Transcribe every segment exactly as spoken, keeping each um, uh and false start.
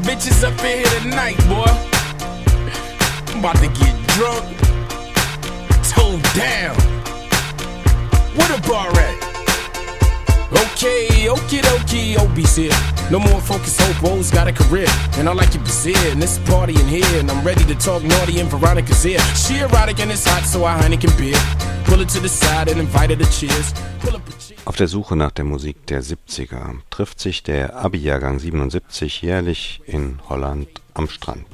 bitches up in here tonight, boy. I'm about to get drunk, toe down. Where the bar at? Okay, okie dokie, Obie's here. No more focus, hope, O's got a career. And I like your Brazil, and this party in here. And I'm ready to talk naughty and Veronica's here. She erotic and it's hot, so I Heineken beer. Pull it to the side and invite her to cheers. Pull up a cheer. Auf der Suche nach der Musik der siebziger trifft sich der Abi-Jahrgang siebenundsiebzig jährlich in Holland am Strand.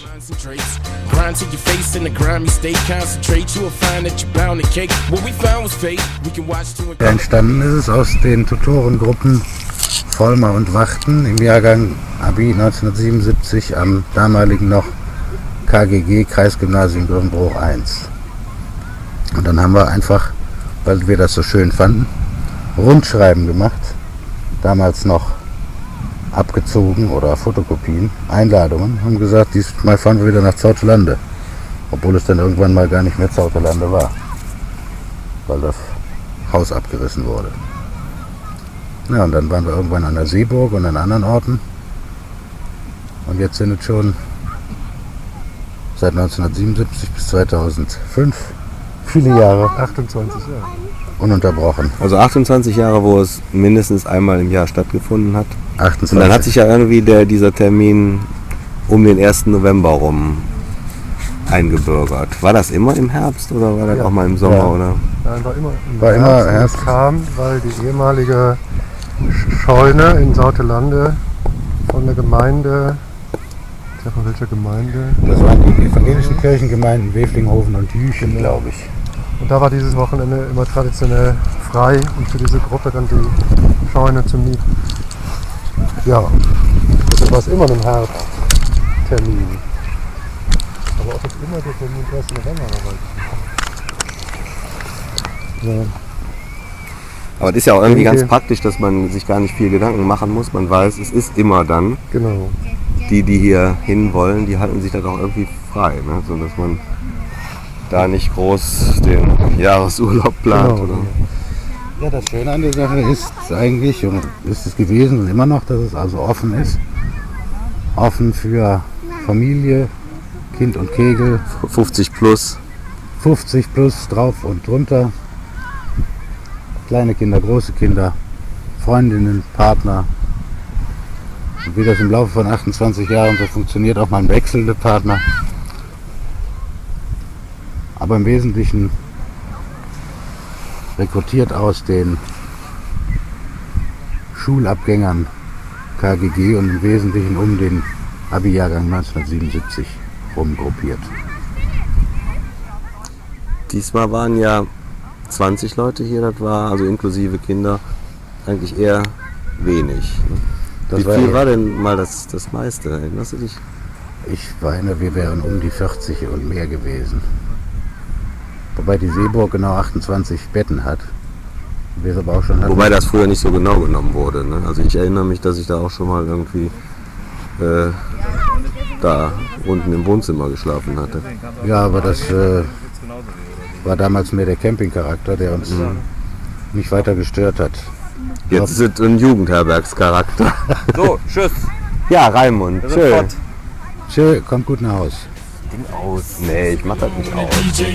Entstanden ist es aus den Tutorengruppen Vollmer und Wachten im Jahrgang Abi neunzehnhundertsiebenundsiebzig am damaligen noch K G G Kreisgymnasium Grimbruch eins. Und dann haben wir einfach, weil wir das so schön fanden, Rundschreiben gemacht, damals noch abgezogen oder Fotokopien, Einladungen, haben gesagt, diesmal fahren wir wieder nach Zautelande, obwohl es dann irgendwann mal gar nicht mehr Zautelande war, weil das Haus abgerissen wurde. Ja, und dann waren wir irgendwann an der Seeburg und an anderen Orten und jetzt sind es schon seit neunzehnhundertsiebenundsiebzig bis zweitausendfünf viele Jahre, achtundzwanzig Jahre. Ununterbrochen. Also achtundzwanzig Jahre, wo es mindestens einmal im Jahr stattgefunden hat. achtundzwanzig. Und dann hat sich ja irgendwie der, dieser Termin um den ersten November rum eingebürgert. War das immer im Herbst oder war das ja auch mal im Sommer? Ja. Oder? Nein, war immer im war Herbst. Immer Herbst. Es kam, weil die ehemalige Scheune in Sautelande von der Gemeinde, ich sag mal welcher Gemeinde? Das waren die evangelischen Kirchengemeinden Weflinghofen und Jüchen, glaube ich. Und da war dieses Wochenende immer traditionell frei und für diese Gruppe dann die Scheune zu mieten. Ja, deshalb war es immer ein Herbsttermin. Aber auch jetzt immer der Termin erst November war. Ja. Aber es ist ja auch irgendwie ganz praktisch, dass man sich gar nicht viel Gedanken machen muss. Man weiß, es ist immer dann. Genau. Die, die hier hin wollen, die halten sich dann auch irgendwie frei, ne? So dass man da nicht groß den Jahresurlaub plant. Genau. Oder? Ja, das Schöne an der Sache ist eigentlich, und ist es gewesen und immer noch, dass es also offen ist. Offen für Familie, Kind und Kegel. fünfzig plus. fünfzig plus, drauf und drunter. Kleine Kinder, große Kinder, Freundinnen, Partner. Und wie das im Laufe von achtundzwanzig Jahren so funktioniert, auch mal ein wechselnder Partner. Aber im Wesentlichen rekrutiert aus den Schulabgängern K G G und im Wesentlichen um den Abi-Jahrgang neunzehnhundertsiebenundsiebzig rumgruppiert. Diesmal waren ja zwanzig Leute hier, das war, also inklusive Kinder, eigentlich eher wenig. Ne? Das Wie war viel eher, war denn mal das, das meiste? Erinnerst du dich? Ich meine, wir wären um die vierzig und mehr gewesen. Wobei die Seeburg genau achtundzwanzig Betten hat. Wir aber auch schon hatten. Wobei das früher nicht so genau genommen wurde. Ne? Also ich erinnere mich, dass ich da auch schon mal irgendwie äh, da unten im Wohnzimmer geschlafen hatte. Ja, aber das äh, war damals mehr der Campingcharakter, der uns mhm. nicht weiter gestört hat. Jetzt ist es ein Jugendherbergscharakter. So, tschüss. Ja, Raimund. Tschö. Tschö, kommt gut nach Haus. Ding aus. Nee, ich mach das nicht aus.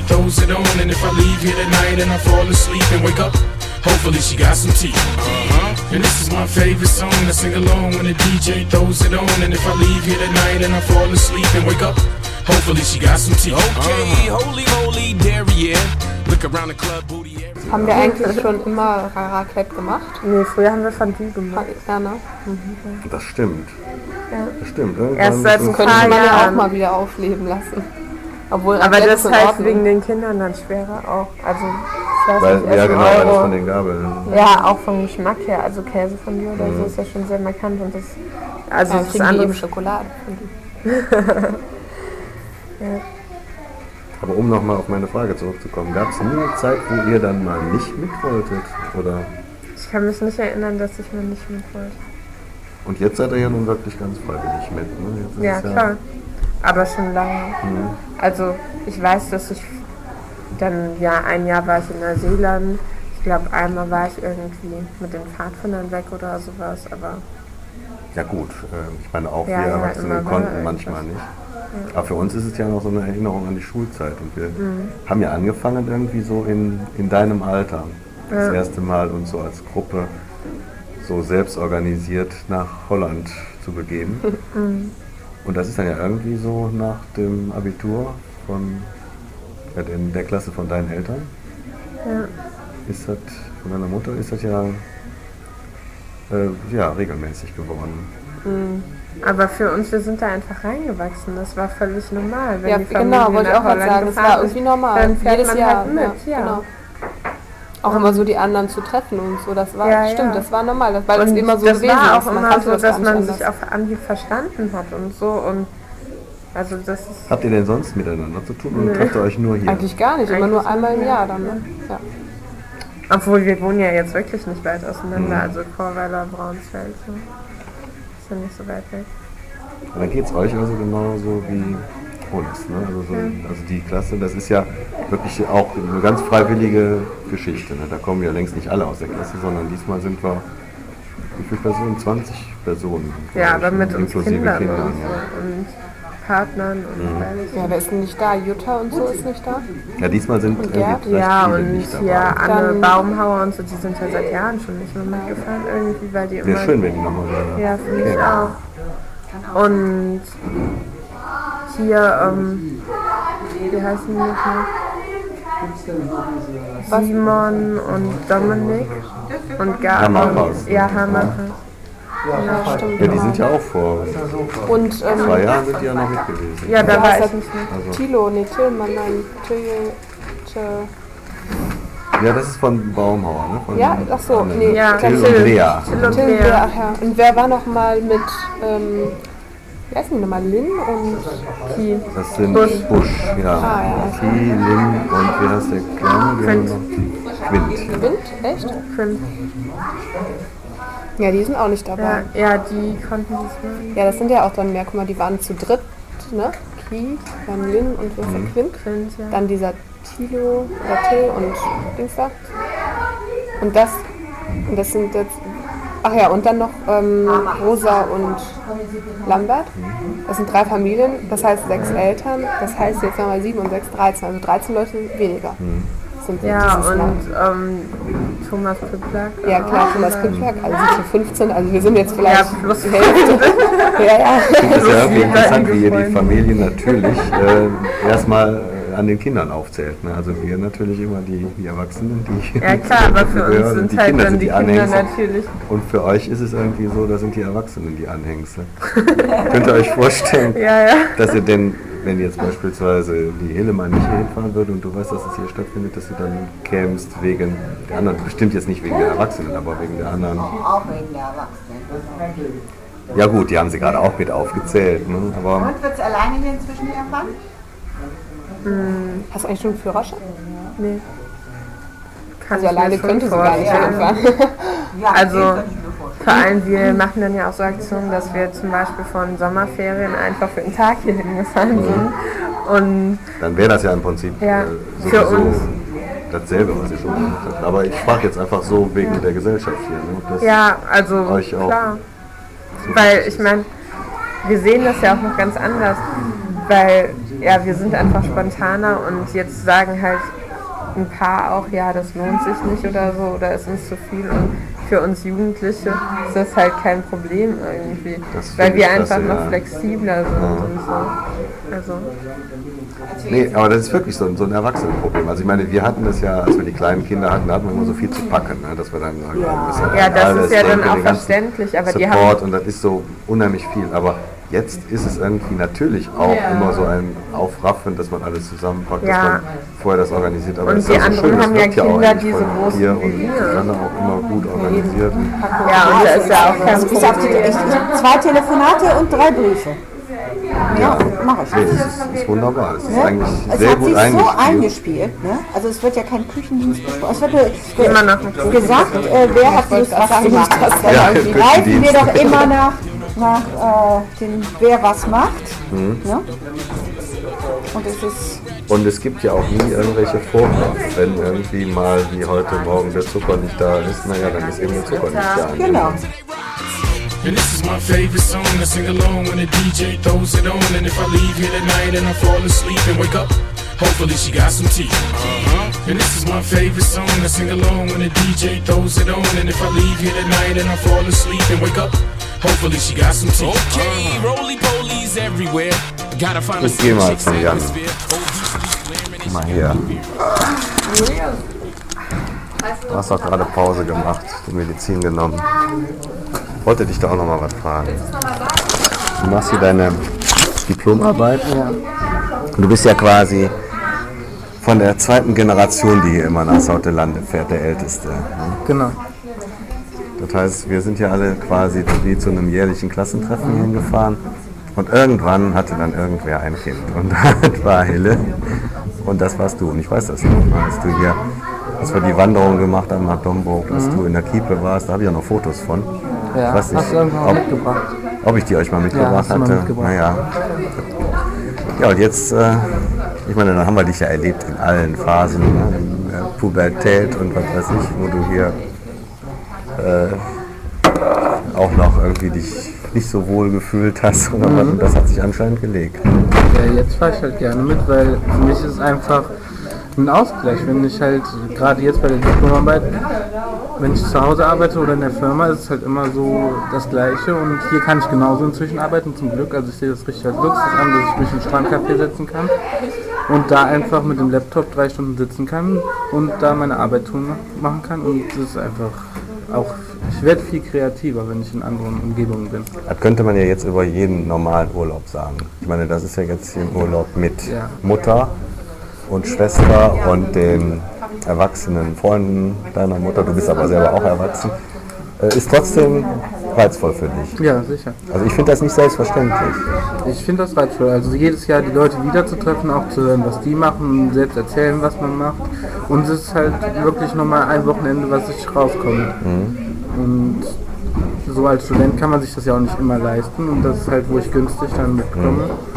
Hopefully she got some tea. Uh-huh. And this is my favorite song I sing along when the D J throws it on. And if I leave here tonight and I fall asleep and wake up, hopefully she got some tea. Okay, uh-huh. Holy moly, derriere. Look around the club, booty. Haben wir eigentlich schon immer Raclette gemacht? Nee, früher haben wir Fondue gemacht. Ja, ne? Mhm. Das stimmt. Ja. Das stimmt. Ne? Erst seit ein könnte paar man ja auch Jahren mal wieder aufleben lassen. Obwohl aber Raclette das ist in heißt Ordnung. wegen den Kindern dann schwerer auch. Also ich weiß Weil, nicht, ja Essen genau, Euro. alles von den Gabeln. Ja, auch vom Geschmack her. Also Käsefondue oder Mhm. so ist ja schon sehr markant. Und das, also ja, das kriegen die andere eben Schokolade. ja. Aber um nochmal auf meine Frage zurückzukommen, gab es nie eine Zeit, wo ihr dann mal nicht mit wolltet? Oder? Ich kann mich nicht erinnern, dass ich mal nicht mit wollte. Und jetzt seid ihr ja nun wirklich ganz freiwillig mit, ne? Jetzt ist Ja, es klar. Aber schon lange. Mhm. Also ich weiß, dass ich dann, ja, ein Jahr war ich in Neuseeland. Ich glaube, einmal war ich irgendwie mit den Pfadfindern weg oder sowas, aber Ja gut, äh, ich meine auch Ja, wir ja, Erwachsene immer konnten mal manchmal irgendwas. nicht. Aber für uns ist es ja noch so eine Erinnerung an die Schulzeit. Und wir haben ja angefangen irgendwie so in, in deinem Alter. Das Ja. erste Mal uns so als Gruppe so selbst organisiert nach Holland zu begeben. Und das ist dann ja irgendwie so nach dem Abitur von ja, in der Klasse von deinen Eltern. Ja. Ist das, von deiner Mutter ist das ja, äh, ja regelmäßig geworden. Aber für uns, wir sind da einfach reingewachsen. Das war völlig normal. Wenn Ja, die Familie genau, wollte ich nach auch gerade Holland sagen. Es gefahren war ist, irgendwie normal. Dann fährt Jedes man Jahr halt mit, ja. Genau. Auch immer so die anderen zu treffen und so. Das war, Ja, stimmt, ja. das war normal, weil Und das immer so das gewesen war ist. auch Man immer kannte so, das dass gar nicht man anders. sich auf Anhieb verstanden hat und so. Und also das ist Habt ihr denn sonst miteinander zu tun oder trefft ihr euch nur hier? Eigentlich gar nicht, immer nur einmal im Jahr dann. Ne? Ja. Obwohl wir wohnen ja jetzt wirklich nicht weit auseinander, Mhm. also Chorweiler, Braunsfeld. So. Ist ja nicht so weit weg. Und dann geht es euch also genauso wie uns. Ne? Also, so, also die Klasse, das ist ja wirklich auch eine ganz freiwillige Geschichte. Ne? Da kommen ja längst nicht alle aus der Klasse, sondern diesmal sind wir, wie viele Personen? zwanzig Personen. Ja, glaub aber ich, mit uns inklusive Kindern, Kindern. und, Ja. so. Und Partnern und alles. Ja, wer ist denn nicht da? Jutta und so ist nicht da? ja, diesmal sind Und irgendwie Gerd? recht Ja, viele und nicht dabei. hier Anne Dann- Baumhauer und so, die sind ja seit Jahren schon nicht mehr mitgefahren irgendwie, weil die immer... Wäre schön, wenn die nochmal wieder... Ja, finde ich auch. Und hier, ähm, wie heißen die nochmal? Simon und Dominik und Gab. Hammerhaus. Ja, Hammerhaus. Ja, stimmt. Ja, die sind ja auch vor Und zwei ähm, Jahren sind die ja noch mit gewesen. Ja, da da war ist ich nicht mehr. Also, Thilo, nee, Tillmann, nein, Till, Till, ja, das ist von Baumhauer, ne? Von Ja, ach so, Anne. nee, Ja, Till und Till. Lea. Till und Till, Lea. wer, ach ja. Und wer war noch mal mit, ähm, wie heißen die nochmal, Lynn und Ki. Das sind Busch. Busch, ja. Ah, ja. Ki, Lin und wie heißt der Kleine? Die Quint. haben noch- Quint. Wind? Echt? Quint. Ja, die sind auch nicht Ja, dabei. ja, die konnten es mal. Ja, das sind ja auch dann mehr, guck mal, die waren zu dritt, ne? Ki, dann Lynn und wer ist der Quint? Quint, ja. Dann dieser Tilo oder Till und Dings da. Und das, und das sind jetzt, ach ja, und dann noch ähm, Rosa und Lambert. Das sind drei Familien, das heißt sechs Eltern. Das heißt jetzt nochmal sieben und sechs, dreizehn. Also dreizehn Leute weniger. Sind Ja, dieses Jahr. und ähm, Thomas Piplack. Ja klar, Thomas Küppberg, also sind wir fünfzehn, also wir sind jetzt vielleicht Ja, plus die Hälfte. Ja, ja. Das ist ja irgendwie wie interessant, wie ihr die Freunde. Familie natürlich äh, erstmal äh, an den Kindern aufzählt. Ne? Also wir natürlich immer die, die Erwachsenen, die Ja klar, aber für uns gehören, und sind die halt Kinder dann sind die die Kinder Anhängsel. natürlich. Und für euch ist es irgendwie so, da sind die Erwachsenen die Anhängsel. Könnt ihr euch vorstellen, Ja, ja. dass ihr denn, wenn jetzt beispielsweise die Hillemann nicht hier hinfahren würde und du weißt, dass es hier stattfindet, dass du dann kämst wegen der anderen, bestimmt jetzt nicht wegen der Erwachsenen, aber wegen der anderen. Auch wegen der Erwachsenen. Ja gut, die haben sie gerade auch mit aufgezählt, ne? Aber Und wird es alleine hier inzwischen erfahren? Hast du eigentlich schon einen Führerschein? Nee. Kann Also ich mir alleine schon könnte sie gar nicht vorstellen. fahren. Ja, Also, das kann ich mir vorstellen. Vor allem, wir machen dann ja auch so Aktionen, dass wir zum Beispiel von Sommerferien einfach für einen Tag hier hingefahren sind. Und dann wäre das ja im Prinzip Ja, äh, für sowieso uns. dasselbe, was ihr schon gemacht habt. Aber ich frage jetzt einfach so wegen der Gesellschaft hier. Ne? Ob das ja, also euch auch klar. so Weil wichtig ich ist. meine, wir sehen das ja auch noch ganz anders. Weil ja, wir sind einfach spontaner und jetzt sagen halt ein paar auch, ja, das lohnt sich nicht oder so oder ist uns zu viel. Und für uns Jugendliche ist das halt kein Problem irgendwie, Das weil finde wir ich einfach klasse, noch ja. flexibler sind Ja. und so. Also, Nee, aber das ist wirklich so, ein- so ein Erwachsenenproblem. Also ich meine, wir hatten das ja, als wir die kleinen Kinder hatten, da hatten wir immer so viel zu packen, ne? Dass wir dann sagen, wir müssen ja, das alles ist ja dann denken, auch den ganzen verständlich, aber die Support haben und das ist so unheimlich viel. Aber jetzt ist es irgendwie natürlich auch immer so ein Aufraffen, dass man alles zusammenpackt, dass Ja. man vorher das organisiert. Aber Und es ist die ja so anderen schön, das haben ja wirkt auch Kinder, eigentlich die so von groß dir sind wie und wir. Susanne auch immer gut organisiert. ja, und da ist ja auch kein Ich sagte dir, ich, ich, zwei Telefonate und drei Briefe. Ja, mache ich. Nee, das ist, ist wunderbar. Es ist Ne? eigentlich Es sehr hat gut sich so eingespielt. eingespielt. Ne? Also es wird ja kein Küchendienst besprochen. Es wird nur immer noch nicht. gesagt, äh, wer hat Lust was zu machen. Dann Ja, greifen wir Küchendienst. doch immer nach, nach äh, den, wer was macht. Mhm. Ne? Und es ist Und es gibt ja auch nie irgendwelche Vorgaben. Wenn irgendwie mal wie heute Morgen der Zucker nicht da ist, naja, dann ist eben der Zucker nicht da. genau. And this is my favorite song. I sing along when the D J throws it on. And if I leave here tonight and I fall asleep and wake up, hopefully she got some tea. Uh-huh. And this is my favorite song. I sing along when the D J throws it on. And if I leave here tonight and I fall asleep and wake up, hopefully she got some tea. Okay, uh-huh. Roly-polies everywhere. Gotta find a chick's atmosphere. Mal her. Du hast doch gerade Pause gemacht, die Medizin genommen. Ich wollte dich da auch noch mal was fragen. Du machst hier deine Diplomarbeit. Ja. Du bist ja quasi von der zweiten Generation, die hier immer nach Sautelande fährt, der Älteste. Ne? Genau. Das heißt, wir sind ja alle quasi wie zu einem jährlichen Klassentreffen mhm. hingefahren. Und irgendwann hatte dann irgendwer ein Kind. Und das war Hille. Und das warst du. Und ich weiß das noch, als du hier, als wir die Wanderung gemacht haben nach Domburg, dass mhm. du in der Kiepe warst. Da habe ich ja noch Fotos von. Ja, ich weiß nicht, hast du irgendwann ob, mitgebracht? Ob ich die euch mal mitgebracht ja, hatte. Mal mitgebracht. Naja. Ja, und jetzt, äh, ich meine, dann haben wir dich ja erlebt in allen Phasen, ne? In der Pubertät und was weiß ich, wo du hier äh, auch noch irgendwie dich nicht so wohl gefühlt hast oder mhm. was, und das hat sich anscheinend gelegt. Ja, jetzt fahre ich halt gerne mit, weil für mich ist es einfach ein Ausgleich, wenn ich halt, gerade jetzt bei der Diplomarbeit, wenn ich zu Hause arbeite oder in der Firma, ist es halt immer so das Gleiche und hier kann ich genauso inzwischen arbeiten, zum Glück, also ich sehe das richtig als Luxus an, dass ich mich in einen Strandcafé setzen kann und da einfach mit dem Laptop drei Stunden sitzen kann und da meine Arbeit tun machen kann und das ist einfach auch, ich werde viel kreativer, wenn ich in anderen Umgebungen bin. Das könnte man ja jetzt über jeden normalen Urlaub sagen. Ich meine, das ist ja jetzt hier ein Urlaub mit ja. Mutter und Schwester und den erwachsenen Freunden deiner Mutter. Du bist aber selber auch erwachsen. Ist trotzdem reizvoll für dich. Ja, sicher. Also ich finde das nicht selbstverständlich. Ich finde das reizvoll. Also jedes Jahr die Leute wiederzutreffen, auch zu hören, was die machen, selbst erzählen, was man macht. Und es ist halt wirklich nochmal ein Wochenende, was ich rauskomme. Mhm. Und so als Student kann man sich das ja auch nicht immer leisten. Und das ist halt, wo ich günstig dann mitkomme.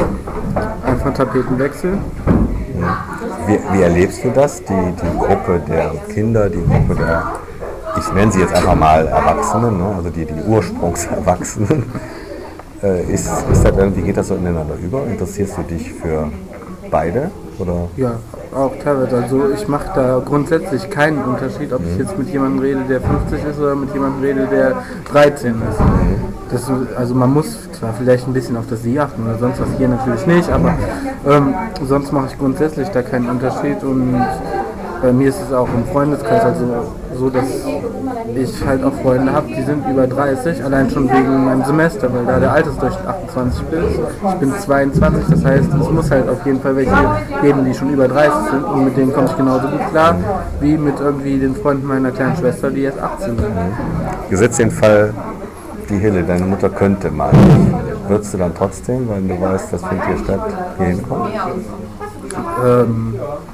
Mhm. Einfach Tapetenwechsel. Mhm. Wie, wie erlebst du das? Die, die Gruppe der Kinder, die Gruppe der, ich nenne sie jetzt einfach mal Erwachsenen, ne? Also die, die Ursprungserwachsenen. Äh, ist, ist das irgendwie, geht das so ineinander über? Interessierst du dich für beide? Oder? Ja, auch teilweise. Also ich mache da grundsätzlich keinen Unterschied, ob mhm. ich jetzt mit jemandem rede, der fünfzig ist oder mit jemandem rede, der dreizehn ist. Mhm. Das, also man muss zwar vielleicht ein bisschen auf das Sie achten oder sonst was, hier natürlich nicht, aber ähm, sonst mache ich grundsätzlich da keinen Unterschied und bei mir ist es auch im Freundeskreis also so, dass ich halt auch Freunde habe, die sind über dreißig, allein schon wegen meinem Semester, weil da der Altersdurchschnitt achtundzwanzig ist. Ich bin zweiundzwanzig, das heißt, es muss halt auf jeden Fall welche geben, die schon über dreißig sind und mit denen komme ich genauso gut klar, wie mit irgendwie den Freunden meiner kleinen Schwester, die jetzt achtzehn sind. Gesetzt den Fall, die Hille, deine Mutter könnte mal. Würdest du dann trotzdem, weil du weißt, das findet hier statt, hier hinkommen? Ähm,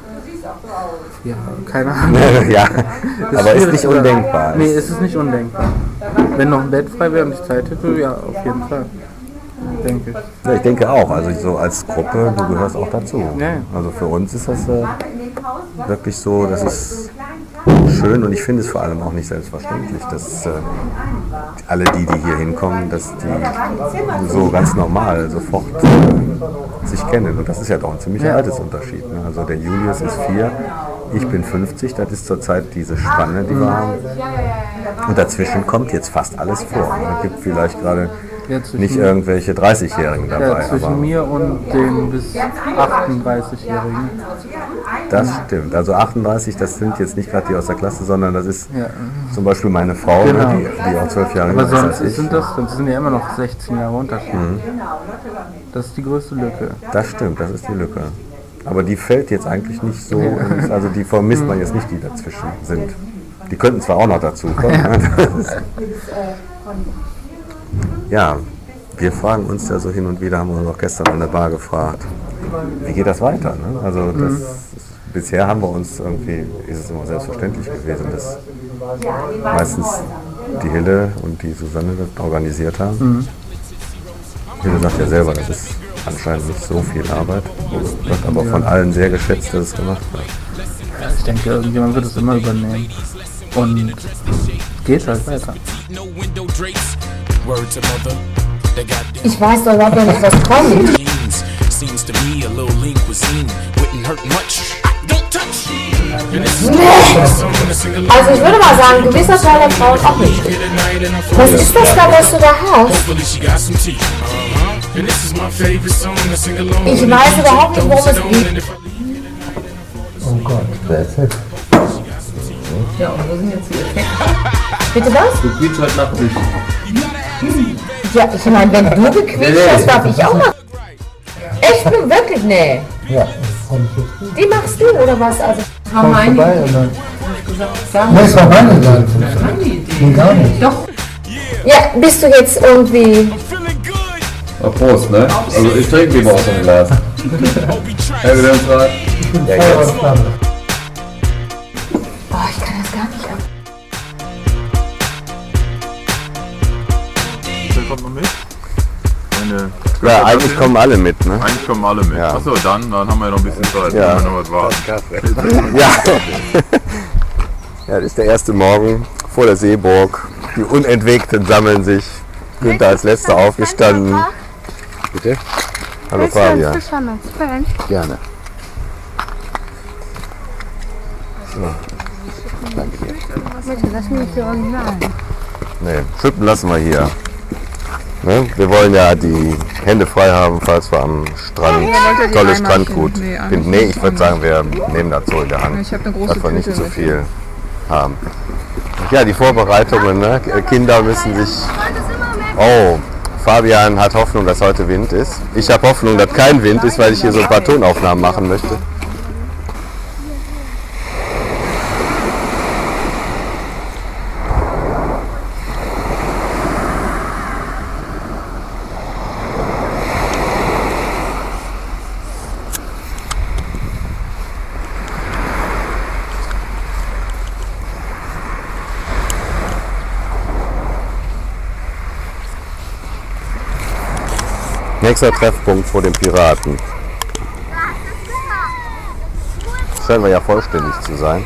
ja, keine Ahnung. Ja, aber ist nicht undenkbar. Oder? Nee, es ist nicht undenkbar. Wenn noch ein Bett frei wäre und ich Zeit hätte, ja, auf jeden Fall. Denke ich. Ja, ich denke auch. Also so als Gruppe, du gehörst auch dazu. Ja. Also für uns ist das äh, wirklich so, das ist schön und ich finde es vor allem auch nicht selbstverständlich, dass äh, alle die, die hier hinkommen, dass die so ganz normal sofort äh, sich kennen. Und das ist ja doch ein ziemlicher ja. Altersunterschied. Ne? Also der Julius ist vier, ich bin fünfzig, das ist zurzeit diese Spanne, die wir haben. Und dazwischen kommt jetzt fast alles vor. Es gibt vielleicht gerade ja, nicht irgendwelche dreißigjährigen dabei. Ja, zwischen aber mir und den bis achtunddreißigjährigen. Das stimmt. Also achtunddreißig, das sind jetzt nicht gerade die aus der Klasse, sondern das ist ja. zum Beispiel meine Frau, genau. die, die auch zwölf Jahre jünger ist als ich. Sind das, sonst sind ja immer noch sechzehn Jahre Unterschied. Mhm. Das ist die größte Lücke. Das stimmt, das ist die Lücke. Aber die fällt jetzt eigentlich nicht so, ins, also die vermisst man jetzt nicht, die dazwischen sind. Die könnten zwar auch noch dazu kommen. Ja, wir fragen uns ja so hin und wieder, haben wir uns auch gestern an der Bar gefragt, wie geht das weiter? Ne? Also das, mhm. bisher haben wir uns irgendwie, ist es immer selbstverständlich gewesen, dass meistens die Hille und die Susanne das organisiert haben. Mhm. Hille sagt ja selber, das ist anscheinend nicht so viel Arbeit, wird aber ja. von allen sehr geschätzt, dass es gemacht wird. Ja, ich denke, irgendjemand wird es immer übernehmen und geht halt weiter. Word to mother. They got Ich weiß doch überhaupt nicht, was kommt. jeans. Seems to me a little lean cuisine wouldn't hurt much. Don't touch. And this is my favorite song to sing along. Also ich würde mal sagen, gewisser Teil der Frauen auch nicht. Was ist das da, was du da hast? Hopefully she got some tea. Uh-huh. And this is my favorite song to sing along. Ich weiß überhaupt nicht, worum es geht. Oh Gott, wer erzählt? Ja, und wo sind jetzt die Effekte? Bitte was? Du quietschst heute Nacht nicht. Ja, ich meine, wenn du gequietscht hast, darf ich auch mal. Echt nur wirklich? Nee. Ja, das fand ich jetzt gut. Die machst du oder was? Also Komm vorbei und dann... Nee, es war meine Seite. Nee, gar nicht. Doch. Ja, bist du jetzt irgendwie... Na, Prost, ne? Also ich trinke lieber aus dem Glas. Hey, wir uns rein. Ja, jetzt. Oh, ich kann das gar nicht ab. Wer kommt noch mit? Meine Ja, eigentlich kommen alle mit, ne? Eigentlich kommen alle mit. Ja. Achso, dann, dann haben wir ja noch ein bisschen Zeit. Ja. Dann können wir noch was warten. Ja. Ja, das ist der erste Morgen vor der Seeburg. Die Unentwegten sammeln sich. Günther als letzter aufgestanden. Bitte? Hallo Fabian. Gerne. So. Danke dir. Lass mich hier original. Nee, Schippen lassen wir hier. Ne? Wir wollen ja die Hände frei haben, falls wir am Strand tolles Strandgut finden. Nee, ich würde sagen, wir nehmen das so in der Hand, dass wir nicht zu viel haben. Ja, die Vorbereitungen, ne? Kinder müssen sich... Oh, Fabian hat Hoffnung, dass heute Wind ist. Ich habe Hoffnung, dass kein Wind ist, weil ich hier so ein paar Tonaufnahmen machen möchte. Nächster Treffpunkt vor den Piraten. Scheinen wir ja vollständig zu sein.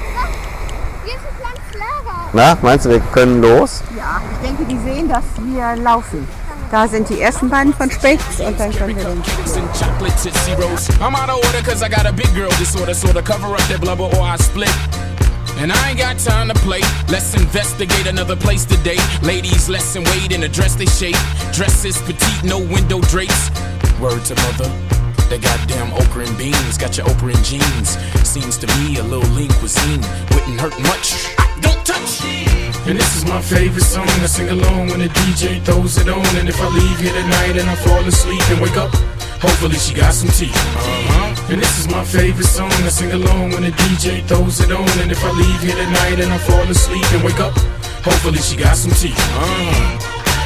Na, meinst du, wir können los? Ja, ich denke, die sehen, dass wir laufen. Da sind die ersten beiden von Spechts und dann können wir den. I'm out of order cause I got a big girl disorder, sort of cover up that blubber or I split. And I ain't got time to play. Let's investigate another place today. Ladies, lesson wait and address they shape. Dresses petite, no window drapes. Word to mother. That goddamn okra and beans got your Oprah in jeans. Seems to me a little lean cuisine wouldn't hurt much. Don't touch. And this is my favorite song. I sing along when the D J throws it on. And if I leave here tonight and I fall asleep and wake up, hopefully she got some tea. Uh-huh. And this is my favorite song. I sing along when the D J throws it on. And if I leave here tonight and I fall asleep and wake up, hopefully she got some tea. Uh-huh.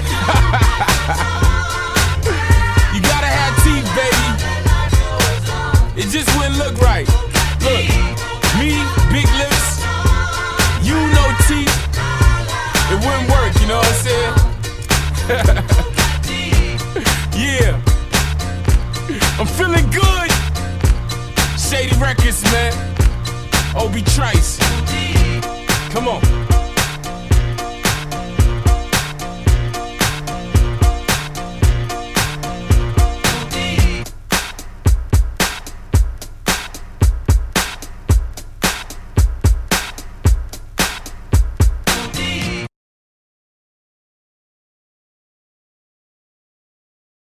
You gotta have teeth, baby. It just wouldn't look right. Look, me, big lips, you no teeth. It wouldn't work, you know what I'm saying? Yeah. I'm feeling good. Shady Records, man. Obi Trice. Come on.